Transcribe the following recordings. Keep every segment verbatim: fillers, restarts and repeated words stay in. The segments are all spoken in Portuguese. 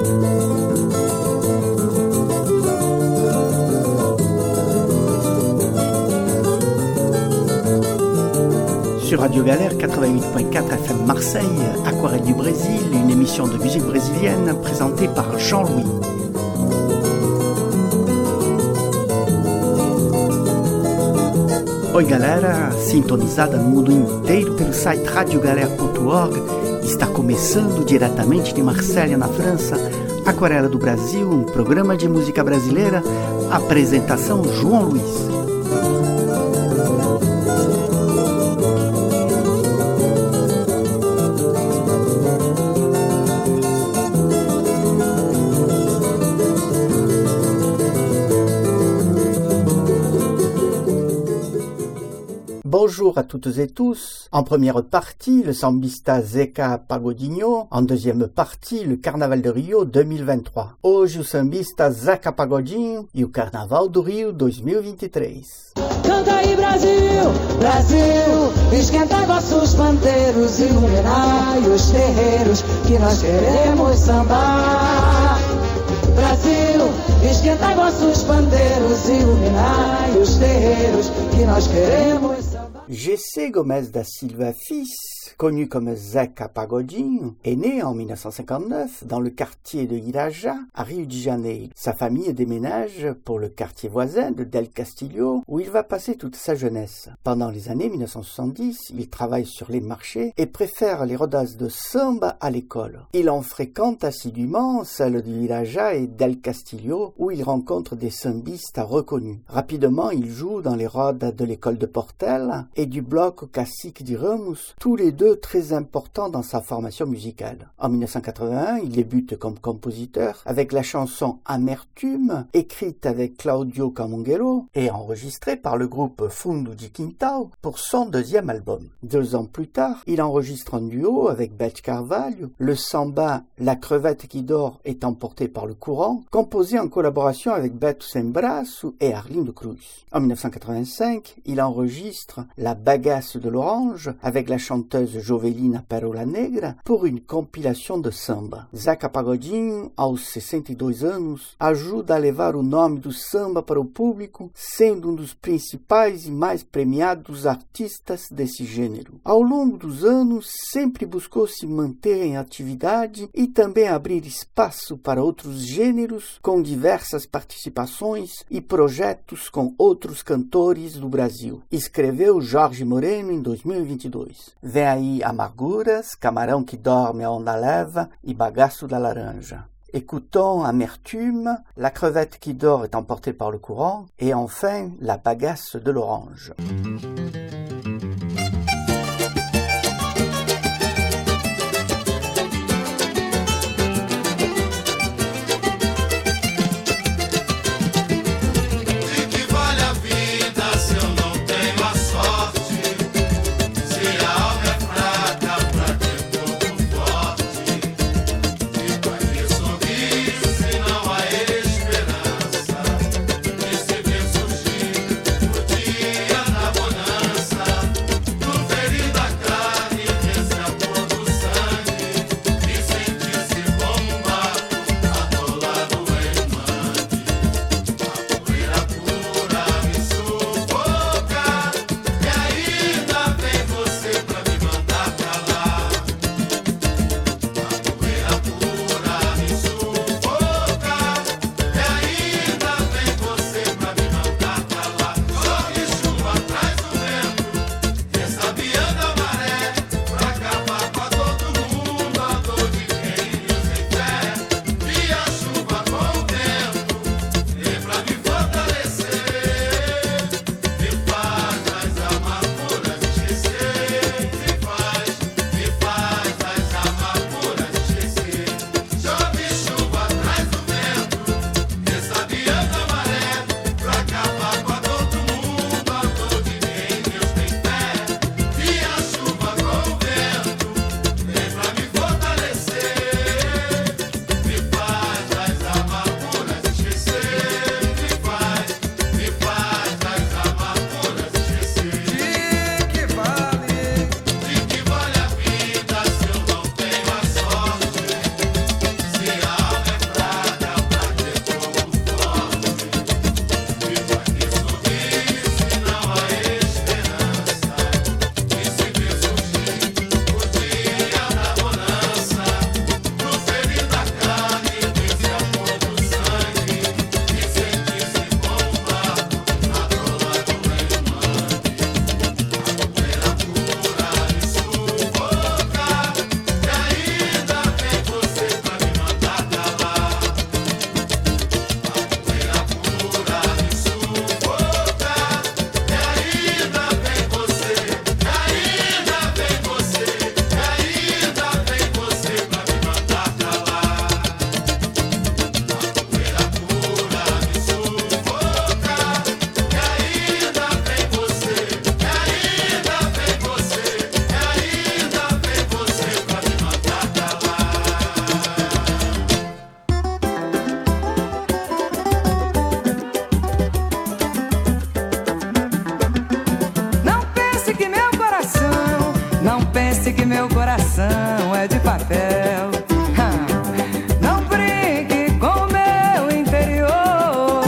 Sur Radio Galère quatre-vingt-huit point quatre F M Marseille, Aquarelle du Brésil, une émission de musique brésilienne présentée par Jean-Louis. Oi galera, sintonizada no mundo inteiro pelo site radio galera ponto org, está começando diretamente de Marselha, na França, Aquarela do Brasil, um programa de música brasileira, apresentação João Luiz. Bonjour à toutes et tous. En première partie, le sambista Zeca Pagodinho. En deuxième partie, le Carnaval de Rio dois mil e vinte e três. Hoje o sambista Zeca Pagodinho e o Carnaval do Rio dois mil e vinte e três. Canta aí Brasil, Brasil, esquenta vossos pandeiros, iluminai os terreiros que nós queremos sambar. Brasil, esquenta vossos pandeiros, iluminai os terreiros que nós queremos sambar. Jessé Gomes da Silva Fils, connu comme Zeca Pagodinho, est né en mille neuf cent cinquante-neuf dans le quartier de Irajá, à Rio de Janeiro. Sa famille déménage pour le quartier voisin de Del Castillo, où il va passer toute sa jeunesse. Pendant les années mille neuf cent soixante-dix, il travaille sur les marchés et préfère les rodas de samba à l'école. Il en fréquente assidûment celles de Irajá et Del Castillo, où il rencontre des sambistes reconnus. Rapidement, il joue dans les rodas de l'école de Portela et du bloc Cacique de Ramos, tous les deux très importants dans sa formation musicale. En mille neuf cent quatre-vingt-un, il débute comme compositeur avec la chanson Amertume, écrite avec Claudio Camongelo et enregistrée par le groupe Fundo de Quintal pour son deuxième album. Deux ans plus tard, il enregistre un duo avec Beth Carvalho, le samba La crevette qui dort est emporté par le courant, composé en collaboration avec Beto Sem Braço et Arlindo Cruz. En mille neuf cent quatre-vingt-cinq, il enregistre La bagasse de l'orange avec la chanteuse Jovelina Perola Negra pour une compilation de samba. Zeca Pagodinho, aos sessenta e dois anos, ajuda a levar o nome do samba para o público, sendo um dos principais e mais premiados artistas desse gênero. Ao longo dos anos, sempre buscou se manter em atividade e também abrir espaço para outros gêneros, com diversas participações e projetos com outros cantores do Brasil. Escreveu Jorge Moreno em dois mil e vinte e dois. Vem aí Amarguras, Camarão que dorme a onda leva e Bagaço da laranja. Écoutons Amertume, La crevette qui dort est emportée par le courant et enfin La bagasse de l'orange. Esperança, esse ver surgir o dia na bonança. é de papel. Não brinque com meu interior.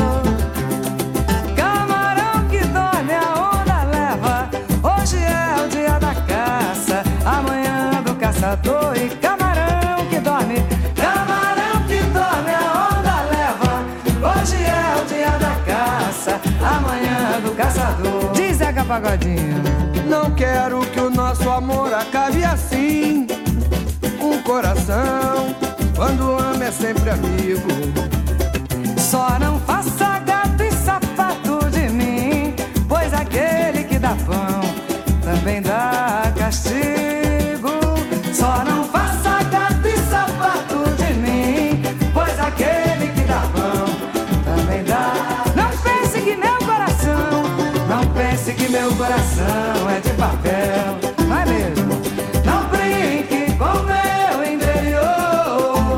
Camarão que dorme, a onda leva. Hoje é o dia da caça, amanhã do caçador. E camarão que dorme, camarão que dorme, a onda leva. Hoje é o dia da caça, amanhã do caçador. Diz Zeca Pagodinho. Não quero que o nosso amor acabe assim. Um coração, quando ama, é sempre amigo. Só não faça gato e sapato de mim, pois aquele que dá pão também dá castigo. Só não faça gato e sapato de mim, pois aquele que dá pão também dá. Não pense que meu coração, não pense que meu coração é de papel, não é mesmo? Não brinque com meu interior.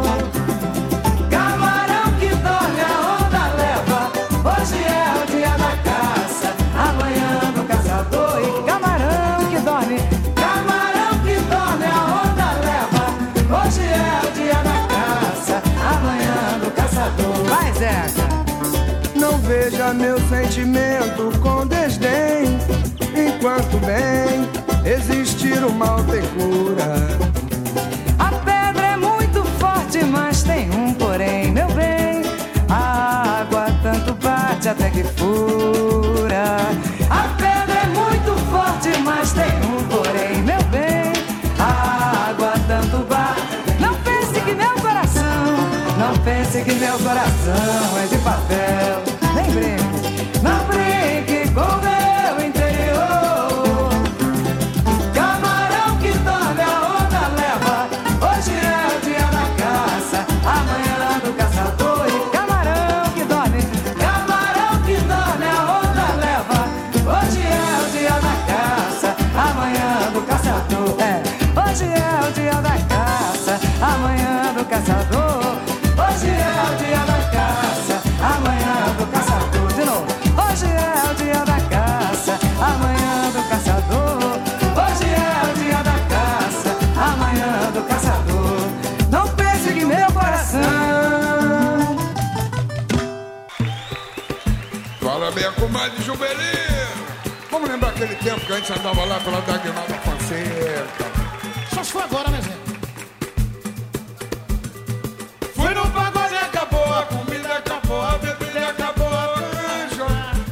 Camarão que dorme, a onda leva. Hoje é o dia da caça, amanhã do caçador. E camarão que dorme, camarão que dorme, a onda leva. Hoje é o dia da caça, amanhã do caçador. Vai, Zeca. Não veja meu sentimento com desdém. Enquanto bem existir o mal tem cura. A pedra é muito forte, mas tem um porém, meu bem. A água tanto bate até que fura. A pedra é muito forte, mas tem um porém, meu bem. A água tanto bate. Não pense que meu coração, não pense que meu coração é de papel. Nem brinque, não brinque com meu interior. Camarão que dorme, a onda leva. Hoje é o dia da caça, amanhã do caçador. E camarão que dorme, camarão que dorme, a onda leva. Hoje é o dia da caça, amanhã do caçador. É, hoje é o dia da caça, amanhã do caçador. Hoje é o dia da caça, amanhã do caçador. De novo. Hoje é o dia da caça, amanhã do caçador. Hoje é o dia da caça, amanhã do caçador. Não pense que meu coração. Fala, minha comadre Jubelinha. Vamos lembrar aquele tempo que a gente andava lá pela Dagnaldo Fonseca. Só se foi agora, né, Zé? Fui no pagode, acabou a comida, acabou a bebida, acabou a canja.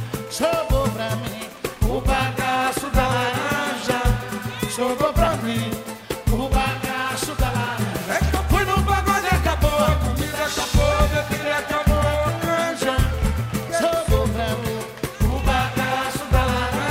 Sobrou pra mim o bagaço da laranja. Sobrou pra mim o bagaço da laranja. É que eu fui no pagode, acabou a comida, acabou a bebida, acabou a canja. Sobrou pra mim o bagaço da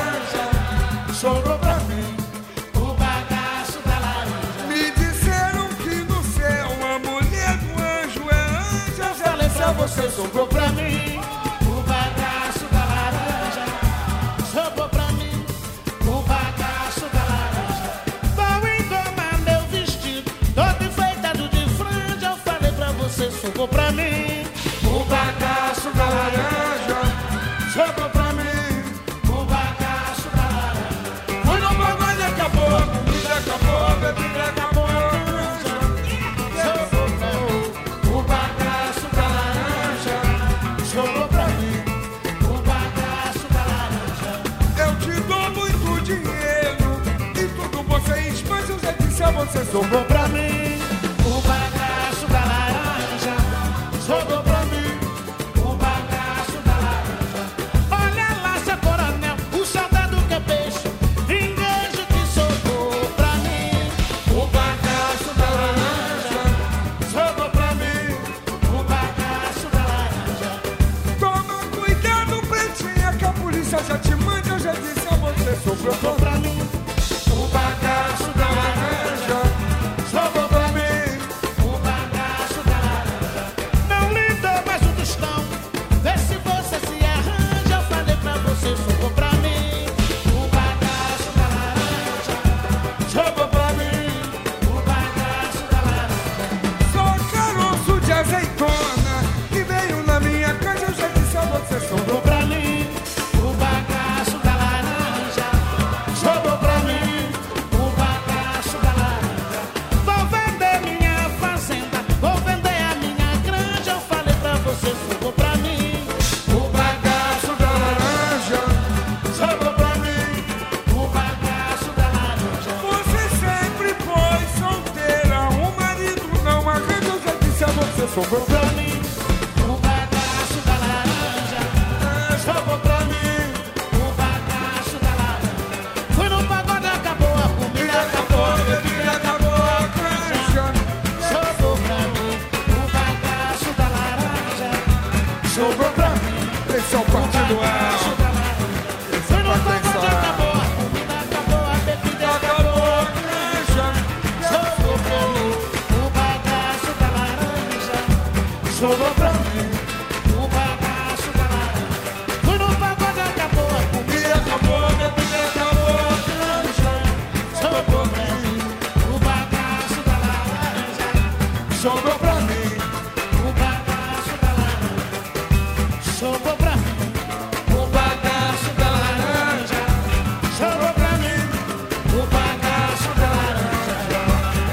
laranja. Sobrou pra mim o bagaço da laranja. Me disseram que no céu a mulher do anjo é anja. Eu falei pra você, sobrou pra mim o bagaço da laranja. Sobrou pra mim o bagaço da laranja. Vou engomar meu vestido, todo enfeitado de franja. Eu falei pra você, sobrou pra mim o bagaço da laranja. Sobrou pra mim o bagaço da laranja. Fui no pagode, acabou a comida, acabou a bebida, acabou a canja. Sobrou pra mim o bagaço da laranja. Sobrou pra mim o bagaço da laranja. Eu te dou muito dinheiro e tudo você expande. Eu já disse a você, sobrou Sobrou pra mim o bagaço da laranja. Sobrou pra mim o bagaço da laranja. Olha lá, seu coronel, o soldado que é peixe. Vinguejo que sobrou pra mim o bagaço da laranja. Sobrou pra mim o bagaço da laranja. Toma cuidado, pretinha, que a polícia já te manda. Eu já disse a você, sobrou Sobrou pra mim o bagaço da laranja. Sobrou pra mim o bagaço da laranja. Não lhe dou mais um tostão, vê se você se arranja. Eu falei pra você, sobrou pra mim o bagaço da laranja. Sobrou pra mim o bagaço da laranja. Sou caroço de azeitona que veio na minha casa. Eu já disse a você, sobrou Sobrou pra mim o bagaço da laranja. Sobrou pra mim o bagaço da laranja. Vou ver Sobrou pra mim o bagaço da laranja. sobrou pra mim. O bagaço da laranja. Fui no pagode, acabou a comida, acabou a bebida, acabou a canja. Sobrou pra mim o bagaço da laranja. Sobrou pra mim. Esse é o partido A. Fui no pagode, acabou a comida, acabou a bebida, acabou a canja. Sobrou pra mim o bagaço da laranja. Sobrou pra mim. O bagaço da laranja. Fui no pagode, acabou a comida, Acabou a bebida, acabou a canja. sobrou pra mim o bagaço da laranja. Sobrou pra mim. O bagaço da laranja. Sobrou pra mim o bagaço da laranja. Sobrou pra mim o bagaço da laranja.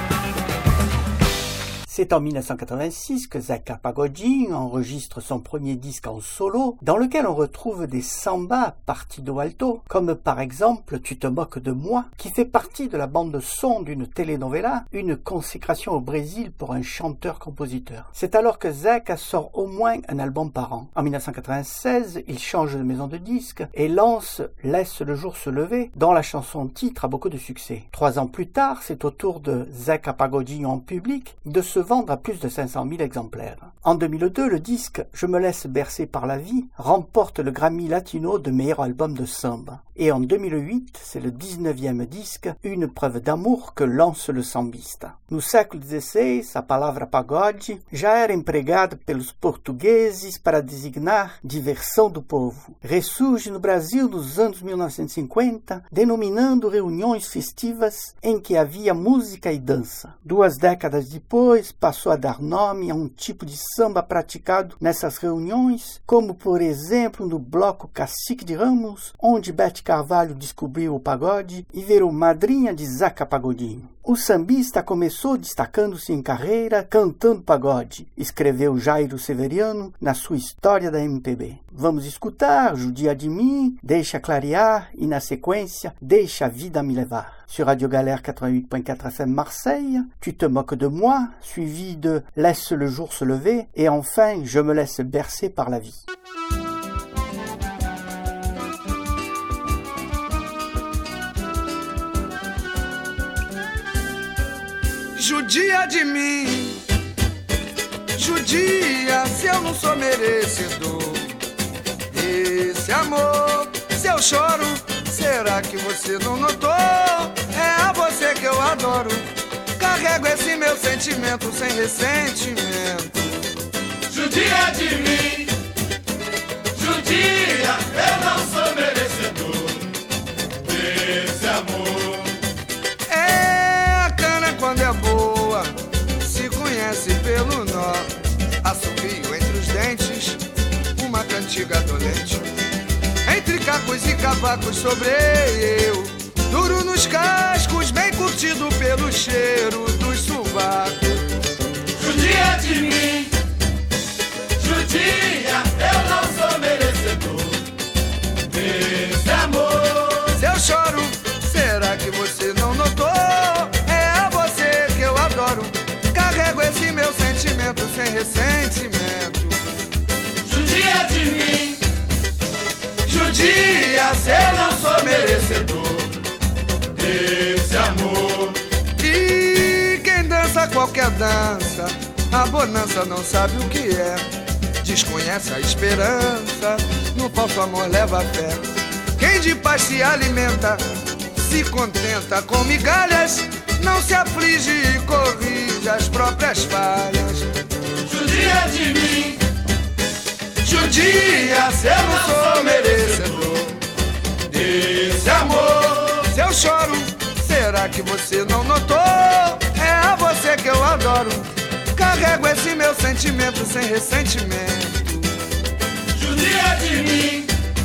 C'est en mille neuf cent quatre-vingt-six que Zeca Pagodinho enregistre son premier disque en solo, dans lequel on retrouve des sambas partido alto, comme par exemple Tu te moques de moi, qui fait partie de la bande-son d'une telenovela, une consécration au Brésil pour un chanteur-compositeur. C'est alors que Zeca sort au moins un album par an. En mille neuf cent quatre-vingt-seize, il change de maison de disque et lance Laisse le jour se lever, dont la chanson titre a beaucoup de succès. Trois ans plus tard, c'est au tour de Zeca Pagodinho en public de se vendre à plus de cinq cent mille exemplaires. En deux mille deux, le disque Je me laisse bercer par la vie remporte le Grammy Latino de meilleur album de samba. Et en deux mille huit, c'est le dix-neuvième disque, Une preuve d'amour, que lance le sambista. No século dezesseis, a palavra pagode já era empregada pelos portugueses para designar diversão do povo. Ressurge no Brasil nos anos mil novecentos e cinquenta, denominando reuniões festivas em que havia música e dança. Duas décadas depois, passou a dar nome a um tipo de samba praticado nessas reuniões, como por exemplo no bloco Cacique de Ramos, onde Bete Carvalho descobriu o pagode e virou madrinha de Zeca Pagodinho. O sambista começou destacando-se em carreira cantando pagode, escreveu Jairo Severiano na sua História da M P B. Vamos escutar Judia de mim, Deixa clarear e na sequência Deixa a vida me levar. Sur Radio Galère quatre-vingt-huit point quatre F M Marseille, Tu te moques de moi, suivi de Laisse le jour se lever et enfin Je me laisse bercer par la vie. Judia de mim, judia se eu não sou merecedor desse amor. Se eu choro, será que você não notou? É a você que eu adoro. Carrego esse meu sentimento sem ressentimento. Judia de mim, judia, eu não sou merecedor desse amor. É a cana quando é boa, se conhece pelo nó. Assovio entre os dentes, uma cantiga dolente. Entre cacos e cavacos sobrei eu, duro nos cascos, bem curtido pelo cheiro dos sovacos. Judia de mim, judia, eu não sou merecedor desse amor. Se eu choro, será que você não notou? É a você que eu adoro. Carrego esse meu sentimento sem ressentimento. Judia de mim, judia, se eu não sou merecedor desse amor. E quem dança qualquer dança, a bonança não sabe o que é. Desconhece a esperança, no falso amor leva a fé. Quem de paz se alimenta, se contenta com migalhas, não se aflige e corrige as próprias falhas. Judia de mim, Judia, se eu não sou merecedor desse amor. Se eu choro, será que você não notou? É a você que eu adoro. Carrego esse meu sentimento sem ressentimento. judia de mim,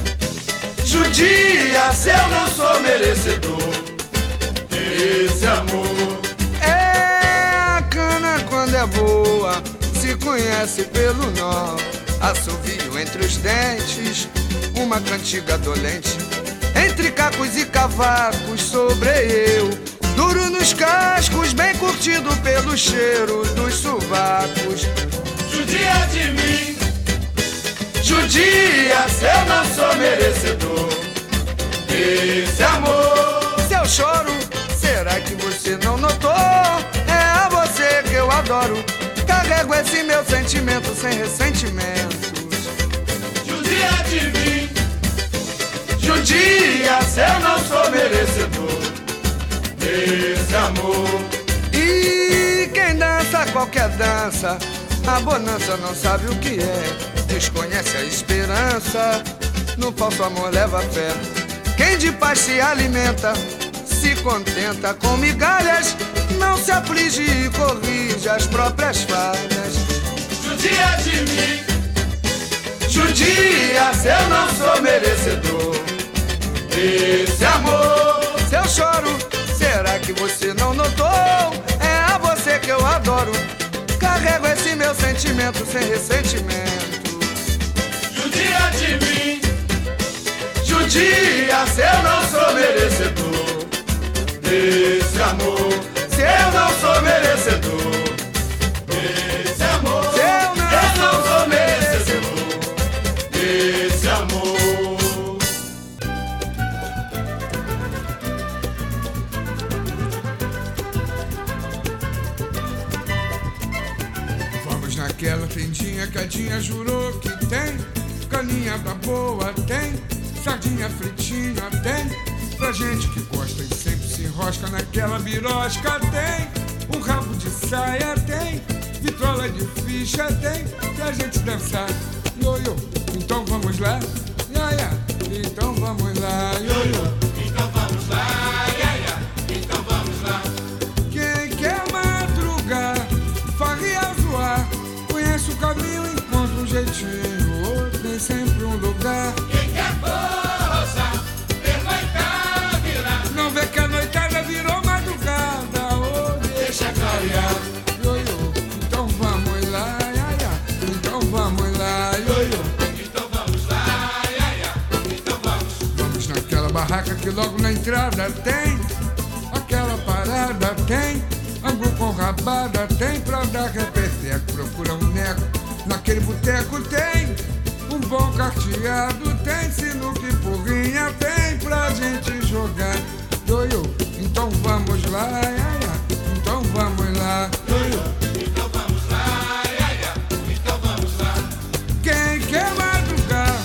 Judia, se eu não sou merecedor desse amor. É a cana quando é boa, se conhece pelo nó. Assovio entre os dentes, uma cantiga dolente. Entre cacos e cavacos sobrei eu, duro nos cascos, bem curtido pelo cheiro dos sovacos. Judia de mim, judia se eu não sou merecedor desse amor. Se eu choro, será que você não notou? É a você que eu adoro. Carrego esse meu sentimento sem ressentimentos. Judia de mim, judia se eu não sou merecedor desse amor. E quem dança qualquer dança, a bonança não sabe o que é, desconhece a esperança, no falso amor leva fé. Quem de paz se alimenta, se contenta com migalhas, não se aflige e corrige as próprias falhas. Judia de mim, judia se eu não sou merecedor desse amor. Se eu choro, será que você não notou? É a você que eu adoro. Carrego esse meu sentimento sem ressentimento. Judia de mim, judia se eu não sou merecedor desse amor. Se eu não sou merecedor desse amor. Se eu não, eu não sou merecedor desse amor. Vamos naquela tendinha que a Dinha jurou que tem. Caninha da boa tem, sardinha fritinha tem. Pra gente que gosta e sempre se enrosca naquela birosca tem. Um rabo de saia tem, vitrola de ficha tem. Pra gente dançar, ioiô, então vamos lá, iaia, então vamos lá, ioiô, então vamos lá, iaia, então vamos lá. Quem quer madrugar, farria zoar, conhece o caminho, encontra um jeitinho, tem sempre um lugar. Quem quer força, pernoitar, virar, não vê que a noitada virou madrugada, oh, deixa clarear, ioiô, então vamos lá, iaia, então vamos lá, ioiô, então vamos lá, iaia, então vamos. Vamos naquela barraca que logo na entrada tem, aquela parada tem, angu com rabada tem, pra dar repeteco, procura um neco, naquele boteco tem, um bom carteado tem, sinuca e porrinha tem, pra gente jogar, ioiô, então vamos lá, iaia, então vamos lá, ioiô, então vamos lá, iaia, então vamos lá. Quem quer madrugar,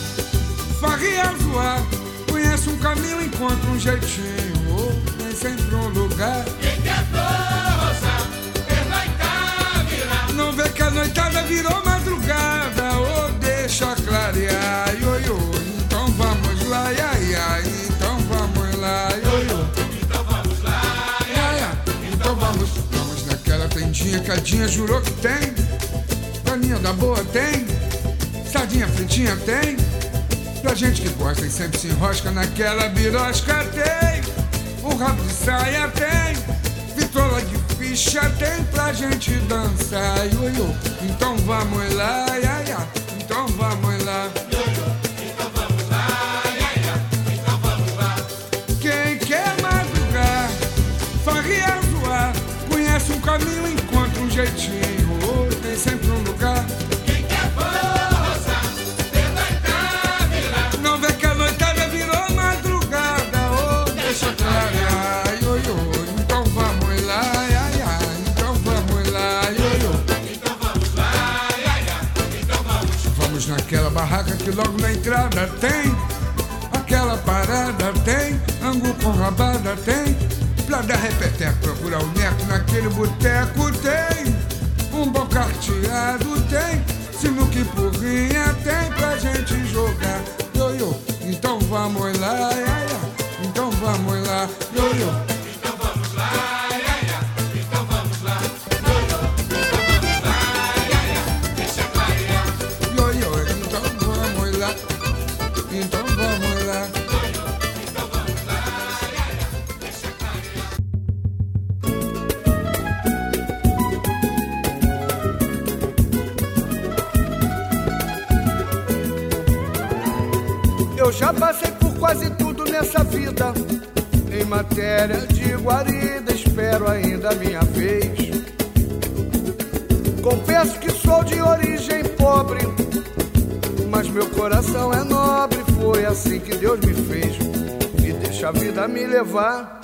farria zoar, conhece um caminho, encontra um jeitinho, oh, tem sempre um lugar. Quem quer força, pernoitar, virar, não vê que a noitada virou madrugada, oh, deixa clarear, ioiô, então vamos lá, iaia, então vamos lá, ioiô, então vamos lá, iaia, então vamos. Vamos naquela tendinha que a Dinha jurou que tem, caninha da boa tem, sardinha fritinha tem, pra gente que gosta e sempre se enrosca naquela birosca tem, um rabo de saia tem, vitrola de ficha tem, pra gente dançar, ioiô, então vamos lá, iaia, então vamos lá, ioiô, então vamos lá, iaia, então vamos lá. Quem quer madrugar, farria zoar, conhece um caminho, encontra um jeitinho, oh, tem sempre um lugar. Quem quer força, pernoitar, virar, não vê que a noitada virou madrugada, oh, deixa clarear, ioiô, então vamos lá, iaia, então vamos lá, ioiô, então vamos lá, iaia, então vamos. Vamos naquela barraca que logo na entrada tem, aquela parada tem, angu com rabada tem, pra dar repeteco, procurar o neco, naquele boteco tem, um bom carteado tem, sinuca e porrinha tem, pra gente jogar, ioiô, então vamos lá, iaia, então vamos lá, ioiô, então vamos lá, iaia, então vamos lá, ioiô, então vamos lá, iaia, deixa clarear, ioiô, então vamos lá, então vamos lá, ioiô, então vamos lá, iaia, deixa clarear. Eu já passei por quase tudo nessa vida, em matéria de guarida, espero ainda a minha vez. Confesso que sou de origem meu coração é nobre, foi assim que Deus me fez. E deixa a vida me levar.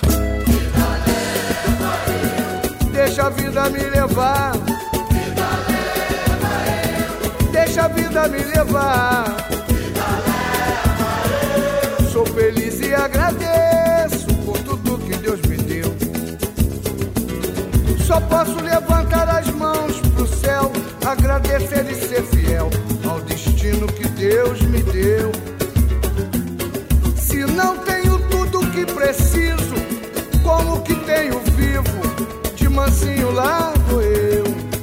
Deixa a vida me levar. Deixa a vida me levar. Sou feliz e agradeço por tudo que Deus me deu. Só posso levantar as mãos pro céu, agradecer e ser fiel ao destino que Deus me deu. Se não tenho tudo o que preciso, como que tenho vivo, de mansinho lá vou eu.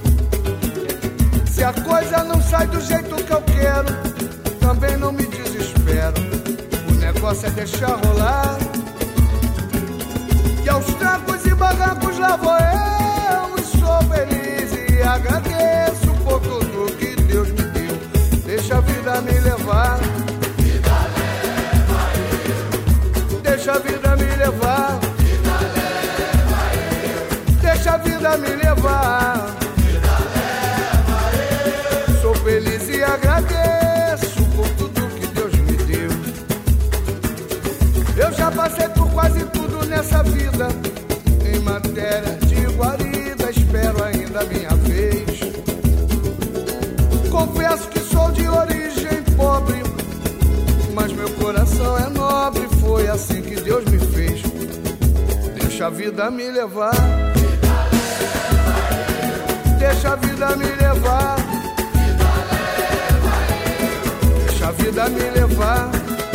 Se a coisa não sai do jeito que eu quero, também não me desespero. O negócio é deixar rolar. E aos trancos e barrancos lá vou eu, e sou feliz e agradeço por tudo que Deus me deu. Deixa a vida me levar. Vida leva eu. Deixa a vida me levar. Vida leva eu. Deixa a vida me levar. Vida leva eu. Sou feliz e agradeço por tudo que Deus me deu. Eu já passei por quase tudo nessa vida. Em matéria de guarida, espero ainda a minha vez. Confesso que sou de origem pobre, mas meu coração é nobre, foi assim que Deus me fez. Deixa a vida me levar. Deixa a vida me levar. Deixa a vida me levar.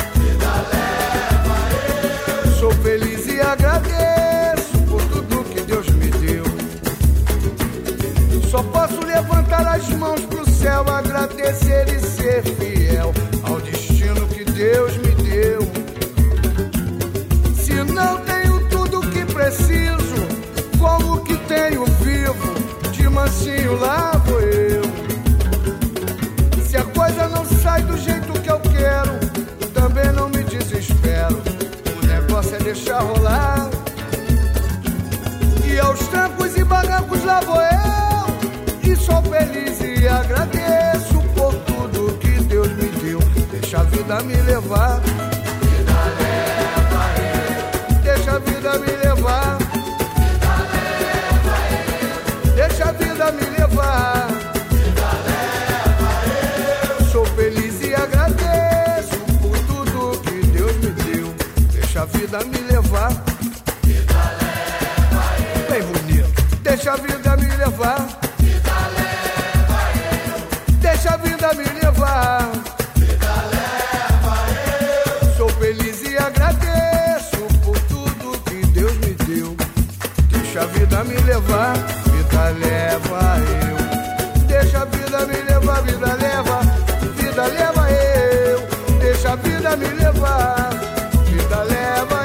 Sou feliz e agradeço por tudo que Deus me deu. Só posso levantar as mãos pro céu, agradecer e ser fiel ao destino que Deus me deu. Se não tenho tudo o que preciso, como que tenho vivo, de mansinho lá vou eu. Se a coisa não sai do jeito que eu quero, também não me desespero. O negócio é deixar rolar. E aos trancos e barrancos lá vou eu, e sou feliz e agradeço por tudo que Deus me deu. Deixa a vida me levar. Vida leva eu. Deixa a vida me levar. Vida leva eu. Deixa a vida me levar. Vida leva eu. Sou feliz e agradeço por tudo que Deus me deu. Deixa a vida me levar. Vida leva eu. Bem bonito. Deixa a vida me levar. Vida leva eu. Deixa a vida me levar. Vida leva eu. Sou feliz e agradeço por tudo que Deus me deu. Deixa a vida me levar. Vida leva eu. Deixa a vida me levar. Vida leva. Vida leva eu. Deixa a vida me levar. Vida leva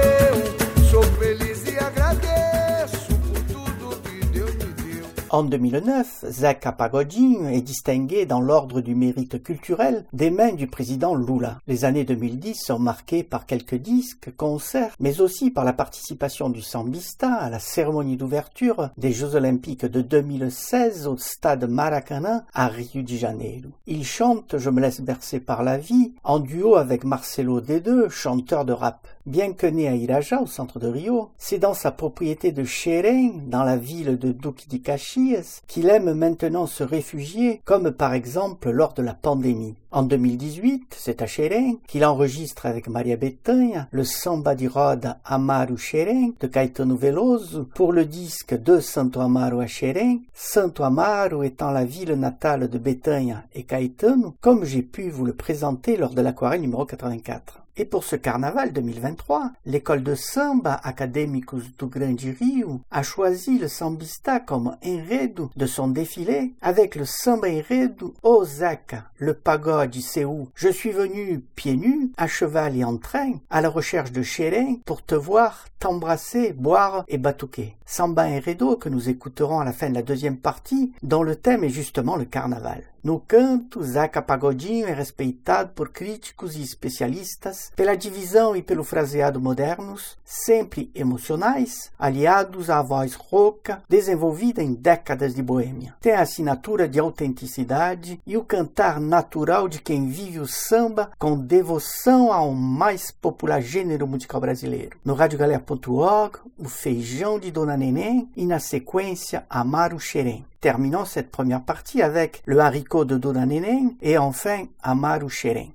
eu. Sou feliz e agradeço por tudo que Deus me deu. En deux mille neuf, Zeca Pagodinho est distingué dans l'ordre du mérite culturel des mains du président Lula. Les années deux mille dix sont marquées par quelques disques, concerts, mais aussi par la participation du sambista à la cérémonie d'ouverture des Jeux Olympiques de deux mille seize au stade Maracanã à Rio de Janeiro. Il chante « Je me laisse bercer par la vie » en duo avec Marcelo D deux, chanteur de rap. Bien que né à Iraja, au centre de Rio, c'est dans sa propriété de Xerém, dans la ville de Duque de Caxias, qu'il aime maintenant se réfugier, comme par exemple lors de la pandémie. En deux mille dix-huit, c'est à Xerém qu'il enregistre avec Maria Bethânia le samba de roda Amaro Xerém de Caetano Veloso pour le disque de Santo Amaro à Xerém, Santo Amaro étant la ville natale de Bethânia et Caetano, comme j'ai pu vous le présenter lors de l'aquarelle numéro quatre-vingt-quatre. Et pour ce carnaval deux mille vingt-trois, l'école de samba Académicos do Grande Rio a choisi le sambista comme enredo de son défilé avec le samba enredo O Zeca, le pagode Céu. Je suis venu pieds nus, à cheval et en train, à la recherche de Xerém pour te voir, t'embrasser, boire et batuquer. Samba enredo que nous écouterons à la fin de la deuxième partie, dont le thème est justement le carnaval. No canto, Zeca Pagodinho é respeitado por críticos e especialistas pela divisão e pelo fraseado modernos, sempre emocionais, aliados à voz rouca, desenvolvida em décadas de boêmia. Tem a assinatura de autenticidade e o cantar natural de quem vive o samba com devoção ao mais popular gênero musical brasileiro. No rádio galera ponto org, o Feijão de Dona Neném e na sequência Amar o Xerém. Terminons cette première partie avec le haricot de Dona Neném et enfin Amar o Xerém.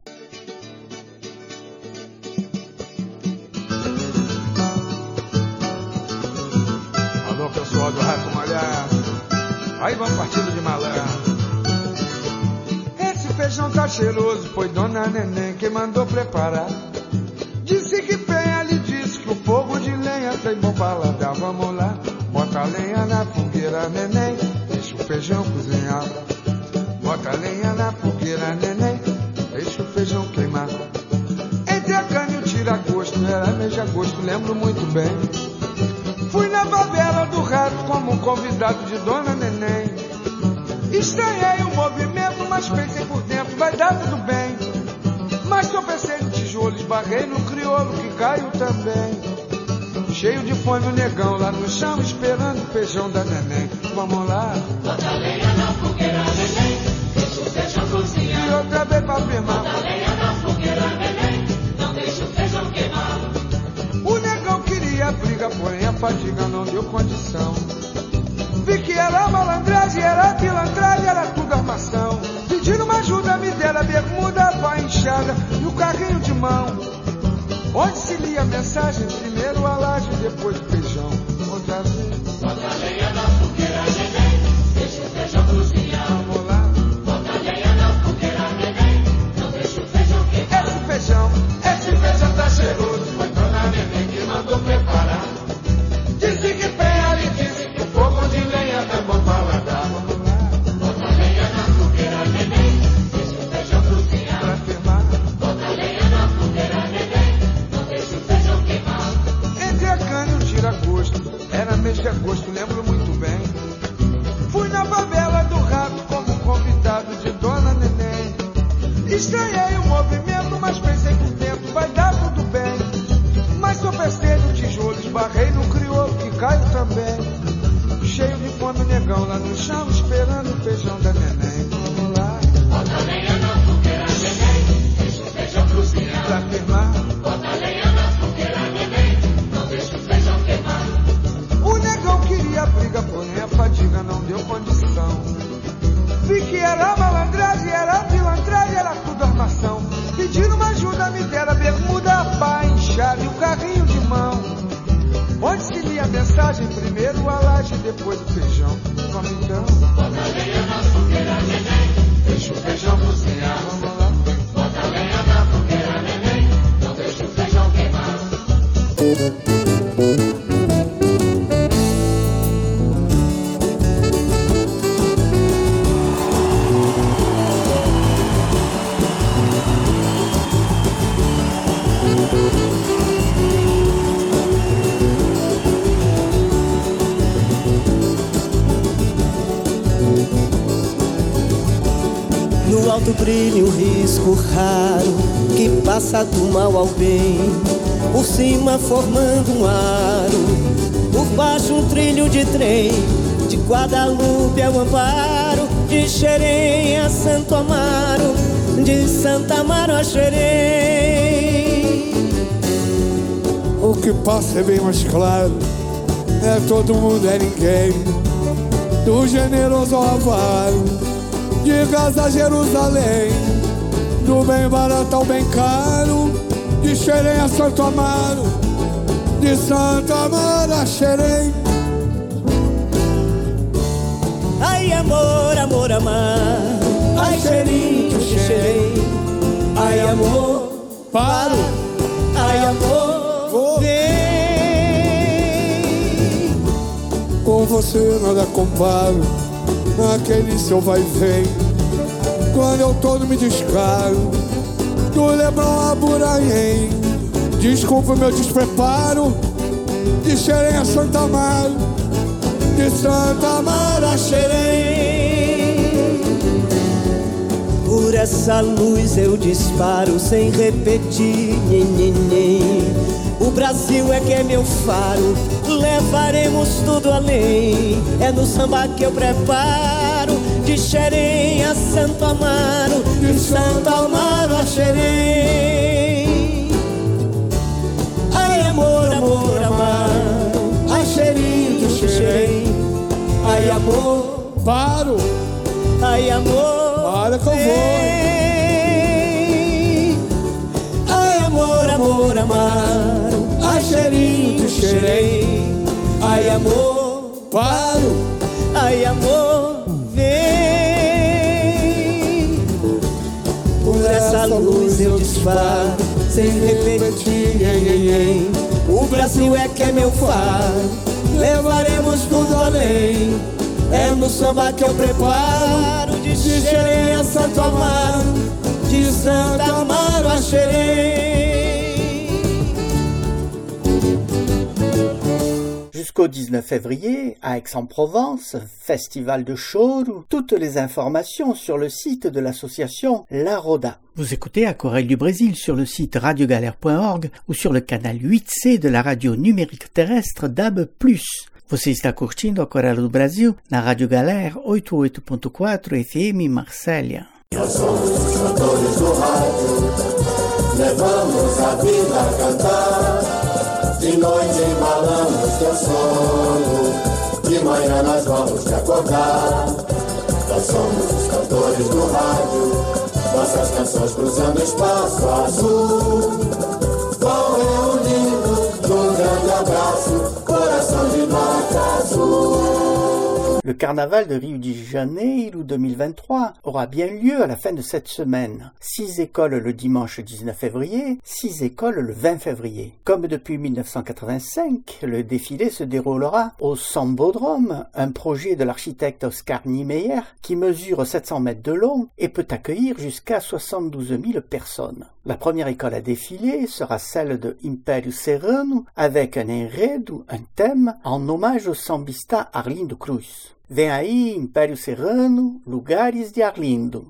Alô, pessoal do Rato Malhado, aí vamos partido de malandro. Esse feijão tá cheiroso, foi Dona Neném que mandou preparar. Disse que penha, lhe disse que o fogo de lenha tem bom paladar. Vamos lá, bota a lenha na fogueira, neném, deixa o feijão cozinhar. Bota a lenha na fogueira, neném, deixa o feijão queimar. Entre a carne e o tira-gosto, era meia gosto, lembro muito bem. Fui na favela do Rato como convidado de Dona Neném. Estranhei o movimento, mas pensei por dentro, vai dar tudo bem. Mas tropecei no tijolo, esbarrei no crioulo que caiu também. Cheio de fome o negão lá no chão, esperando o feijão da neném. Vamos lá. Bota a lenha na fogueira, neném, deixa o feijão cozinhar. E outra vez pra firmar. Bota a lenha na fogueira, neném, não deixa o feijão queimar. O negão queria briga, porém a fadiga não deu condição. Vi que era malandragem, era pilantragem, era tudo armação. Pedindo uma ajuda, me deram a bermuda, a enxada e o carrinho de mão. Onde se lia a mensagem, primeiro a laje, depois o feijão. Outra vez. Bota a lenha na fogueira, neném, deixa o feijão cozinhar. Vamos lá. Bota a lenha na fogueira, neném, não deixa o feijão queimar. Esse feijão, esse feijão tá cheiroso, foi Dona Neném que mandou preparar. Disse que penha, lhe disse que o fogo de lenha tem bom paladar. Vamos lá. Bota a lenha na fogueira, neném, deixa o feijão cozinhar. Pra firmar. Bota a lenha na fogueira, neném, não deixa o feijão queimar. Entre a cana e o tira-gosto, era mês de agosto, lembro muito bem. Fui na favela do Rato como convidado de Dona Neném. Estranhei o movimento, mas pensei por dentro, vai dar tudo bem. Mas tropecei no tijolo, esbarrei no crioulo que caiu também. Cheio de fome o negão lá no chão, esperando o feijão da neném. Vamos lá. Bota a lenha na fogueira, neném, deixa o feijão cozinhar. Pra firmar. Bota a lenha na fogueira, neném, não deixa o feijão queimar. O negão queria briga, porém a fadiga não deu condição. Vi que era malandragem, era pilantragem, era tudo armação. Pedindo uma ajuda, me deram a bermuda, a pá, enxada e o carrinho de mão. Onde se lia a mensagem, primeiro a laje, depois o feijão. Vamos então. Bota a lenha na fogueira, neném, deixa o feijão cozinhar. Vamos lá. Bota a lenha na fogueira, neném, não deixa o feijão queimar. No alto brilha um risco raro que passa do mal ao bem. Por cima formando um aro, por baixo um trilho de trem. De Guadalupe ao Amparo, de Xerém a Santo Amaro, de Santa Amaro a Xerém. O que passa é bem mais claro, é todo mundo, é ninguém. Do generoso ao avaro, de Gaza a Jerusalém, do bem barato ao bem caro, de Xerém a Santo Amaro, de Santo Amaro a Xerém. Ai amor, amor, amar, ai xerinho, xerém. Ai amor, paro, ai amor, vem. Com você nada comparo, naquele seu vai e vem. Quando eu todo me descaro, do Leblon a Buraim. Desculpa o meu despreparo, de Xerém a Santa Amaro, de Santa Amaro a Xerém. essa luz eu disparo sem repetir, nhen, nhen, nhen. O Brasil é que é meu faro, levaremos tudo além. É no samba que eu preparo, de Xerém a Santo Amaro, de Santo Amaro a Xerém. Ai amor, amor, amaro, ai cheirinho de Xerém. Ai amor, Paro, ai amor, para que eu vou. Ai amor, amor, amaro, ai cheirinho de Xerém. Ai amor, Paro, ai amor, vem. Por essa luz eu disparo, sem repetir, nhen, nhen, nhen. O Brasil é que é meu faro, levaremos tudo além. É no samba que eu preparo, de Xerém a Santo Amaro, de Santo Amaro a Xerém. Jusqu'au dix-neuf février, à Aix-en-Provence, festival de choro, toutes les informations sur le site de l'association La Roda. Vous écoutez Aquarelle du Brésil sur le site radiogalère point org ou sur le canal huit C de la radio numérique terrestre D A B plus. Você está curtindo Aquarela do Brasil na Rádio Galera oitenta e oito ponto quatro F M Marsella. Nós somos os cantores do rádio, levamos a vida a cantar. De noite embalamos teu sono, de manhã nós vamos te acordar. Nós somos os cantores do rádio, nossas canções cruzando espaço azul. Vão reunindo num grande abraço, coração de nota azul. Le carnaval de Rio de Janeiro deux mille vingt-trois aura bien lieu à la fin de cette semaine. Six écoles le dimanche dix-neuf février, six écoles le vingt février. Comme depuis mille neuf cent quatre-vingt-cinq, le défilé se déroulera au Sambodrome, un projet de l'architecte Oscar Niemeyer qui mesure sept cents mètres de long et peut accueillir jusqu'à soixante-douze mille personnes. La première école à défiler sera celle de Império Serrano avec un enredo, un thème, en hommage au sambista Arlindo Cruz. Vem aí, Império Serrano, Lugares de Arlindo.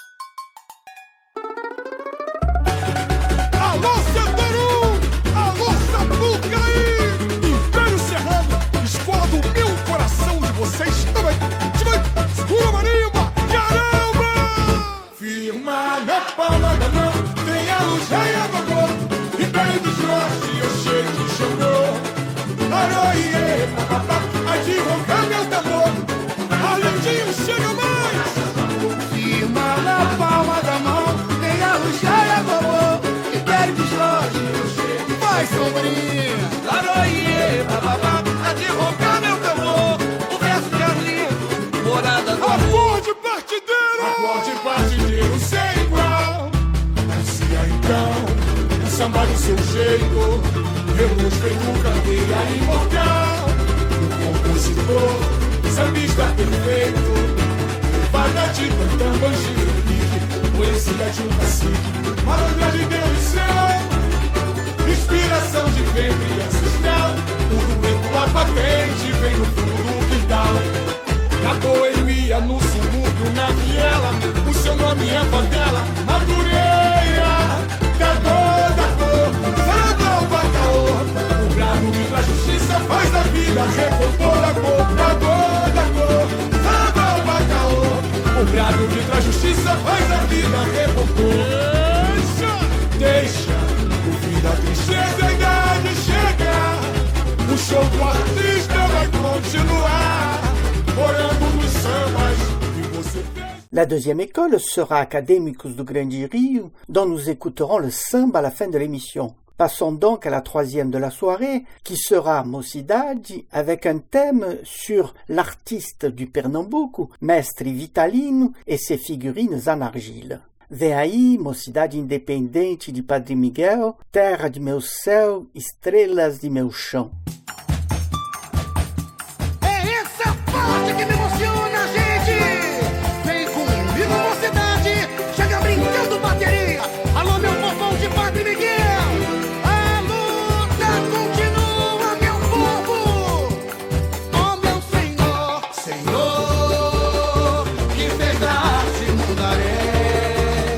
Alô, Santarum! Alô, Sapucaí! Império Serrano, escola do meu coração de vocês também! Segura, marimba! Caramba! Firma na palma da mão, tem a luz, rei a vapor. Império dos Norte, eu chego que chegou. Aroiê, papapá, ai de roncar meu tambor. Arlindinho, chega mais! Firma na palma da mão, tem a luz, rei a vapor. Império dos Norte, eu chego. Vai, sombrinha! Aroiê, papapá, ai de roncar meu tambor. O verso de Arlindo, morada do acorde partideiro! Acorde partideiro sem igual. Anuncia então, o samba do seu jeito. Reluz feito candeia imortal. O compositor, sambista perfeito. Levada de cantando angelique, poesia de um cacique. Malandra de Deus e céu, inspiração de ventre ancestral. O dueto lá patente vem no fundo do quintal. Na boemia, no subúrbio, na viela, o seu nome é Vandela, Madureira, da dor, da cor, Sandra o Bacaô. O brado da justiça faz da vida recompor a cor, da dor, da cor, Sandra o Bacaô. O brado da justiça faz da vida recompor. Deixa, deixa o fim da tristeza e idade chegar. O show do artista vai continuar. La deuxième école sera Académicos do Grande Rio, dont nous écouterons le samba à la fin de l'émission. Passons donc à la troisième de la soirée, qui sera Mocidade, avec un thème sur l'artiste du Pernambuco, Mestre Vitalino, et ses figurines en argile. Vem aí, Mocidade Independente de Padre Miguel, terra de meu céu, estrelas de meu chão. Que me emociona, gente! Vem comigo, mocidade! Chega brincando, bateria! Alô, meu povão de Padre Miguel! A luta continua, meu povo! Oh, meu Senhor! Senhor, que fez da arte mundaré!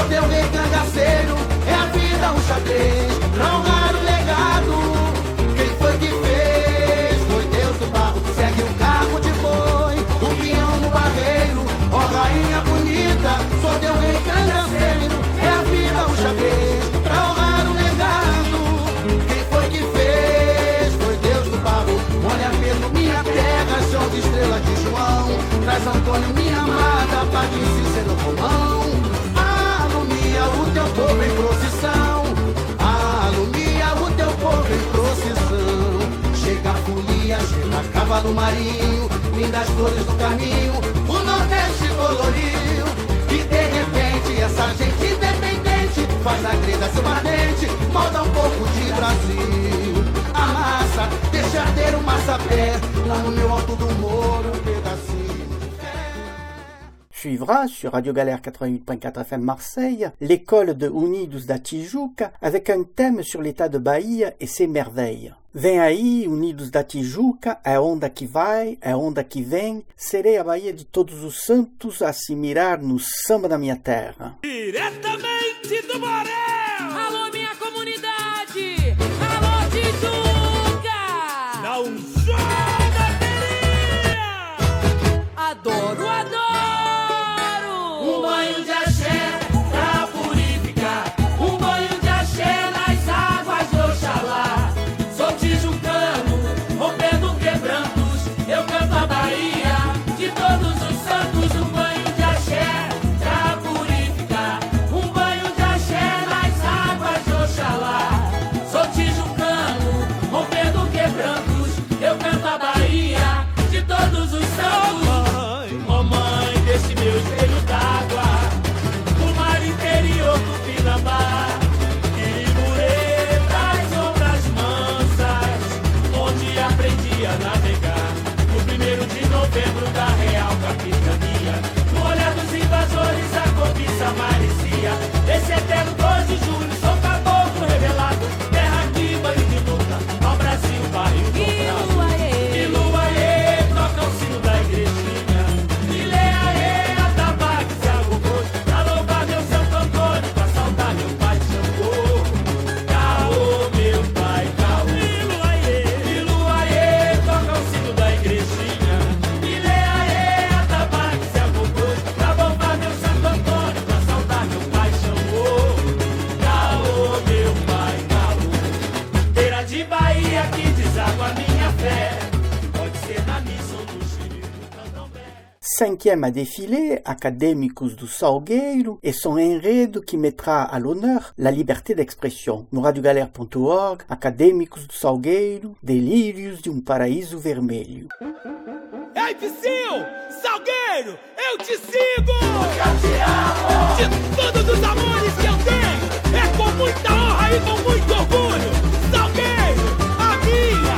teu rei cangaceiro, é a vida um xadrez, pra honrar o legado. Quem foi que fez? Foi Deus do barro. Segue o carro de boi, um peão no barreiro. Ó rainha bonita, sou teu rei cangaceiro, é a vida um xadrez, pra honrar o legado. Quem foi que fez? Foi Deus do barro. Olha mesmo minha terra, chão de estrela de João. Traz Antônio, minha amada, Padre Cícero Romão. Alumia o teu povo em procissão, alumia o teu povo em procissão. Chega a folia, chega cavalo marinho, lindas flores do caminho, o Nordeste coloriu. E de repente essa gente independente faz a greda seu ardente, molda um pouco de Brasil. Amassa, deixa ter um massapé, lá no meu alto do morro, um pedacinho. Suivra sur Radio Galère quatre-vingt-huit point quatre F M Marseille l'école de Unidos da Tijuca avec un thème sur l'état de Bahia et ses merveilles. Vem aí, Unidos da Tijuca, é onda que vai, é onda que vem, serei a Bahia de Todos os Santos a se mirar no samba da minha terra. Diretamente do Borel! Alô, minha comunidade! Alô, Tijuca! Dá um show da teria! Adoro, adoro! Um banho de axé pra purificar, um banho de axé nas águas de Oxalá. Sou tijucano, rompendo quebrantos, eu canto a Bahia de todos os santos. Um banho de axé pra purificar, um banho de axé nas águas de Oxalá. Sou tijucano, rompendo quebrantos, eu canto a Bahia de todos os santos. Ó mãe desse meu espelho d'água, o mar interior do Pinambá, Irimurê das ondas mansas, onde aprendi a navegar. No primeiro de novembro da real capitania, no olhar dos invasores a cobiça amarecia. Esse eterno dois de julho, sou caboclo revelado, terra de banho de luta, ao Brasil barril dobrado. E lua, ê, toca o sino da igrejinha. Cinquième a défilé, Acadêmicos do Salgueiro, et son enredo qui mettra à l'honneur la liberté d'expression. No radio galère ponto org, Acadêmicos do Salgueiro, Delírios de um Paraíso Vermelho. Ei, Psyu! Salgueiro, eu te sigo! Eu te amo! De todos os amores que eu tenho, é com muita honra e com muito orgulho, Salgueiro, a minha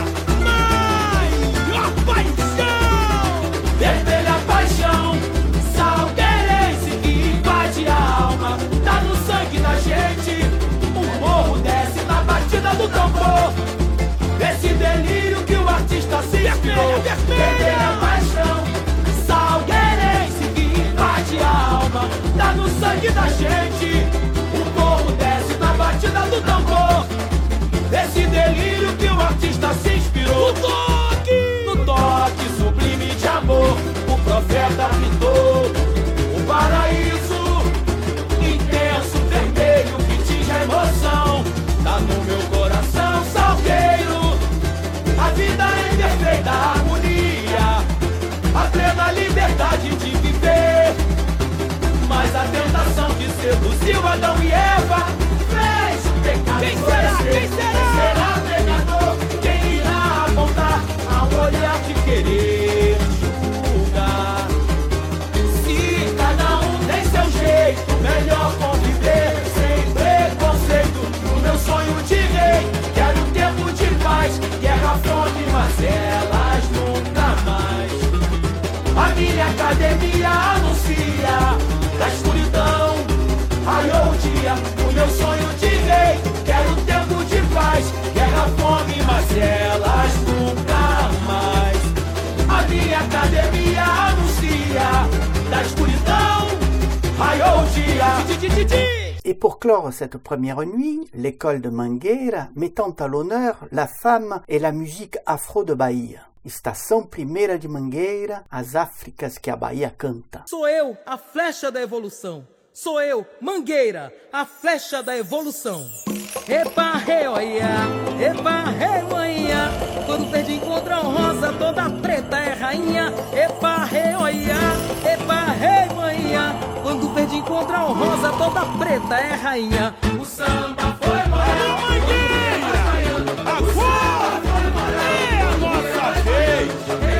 maior paixão! Vermelha paixão, salgueirense que invade a alma, tá no sangue da gente, o morro desce na batida do tambor. Esse delírio que o artista se inspirou. Vermelha paixão, salgueirense que invade a alma, tá no sangue da gente, o morro desce na batida do tambor. Esse delírio que o artista se inspirou. O toque! No toque sublime de amor, o profeta pintou o paraíso intenso, vermelho que tinge a emoção. Tá no meu coração, Salgueiro, a vida em perfeita harmonia, a plena liberdade de viver. Mas a tentação que seduziu Adão e Eva fez o pecado. Quem será? Quem será? Quem será o pecador? Quem irá apontar a um olhar de querer julgar? Se cada um tem seu jeito, melhor conviver sem preconceito. O meu sonho de rei, quero um tempo de paz, guerra, fome, mas elas nunca mais. A minha academia anuncia da escuridão raiou o dia. O meu sonho de rei, quero um tempo de paz, guerra, fome, mas elas nunca mais. A minha academia anuncia da escuridão raiou o dia. Et pour clore cette première nuit, l'école de Mangueira mettant à l'honneur la femme et la musique afro de Bahia. Estação Primeira de Mangueira, as Áfricas que a Bahia canta. Sou eu, a flecha da evolução. Sou eu, Mangueira, a flecha da evolução. Epa, rei, oia, epa, rei, oia. Quando verde encontra o rosa, toda preta é rainha. Epa, rei, oia, epa, rei, oia. Quando verde encontra o rosa, toda preta é rainha. O samba foi morrendo. Mangueira, agora é a nossa vez.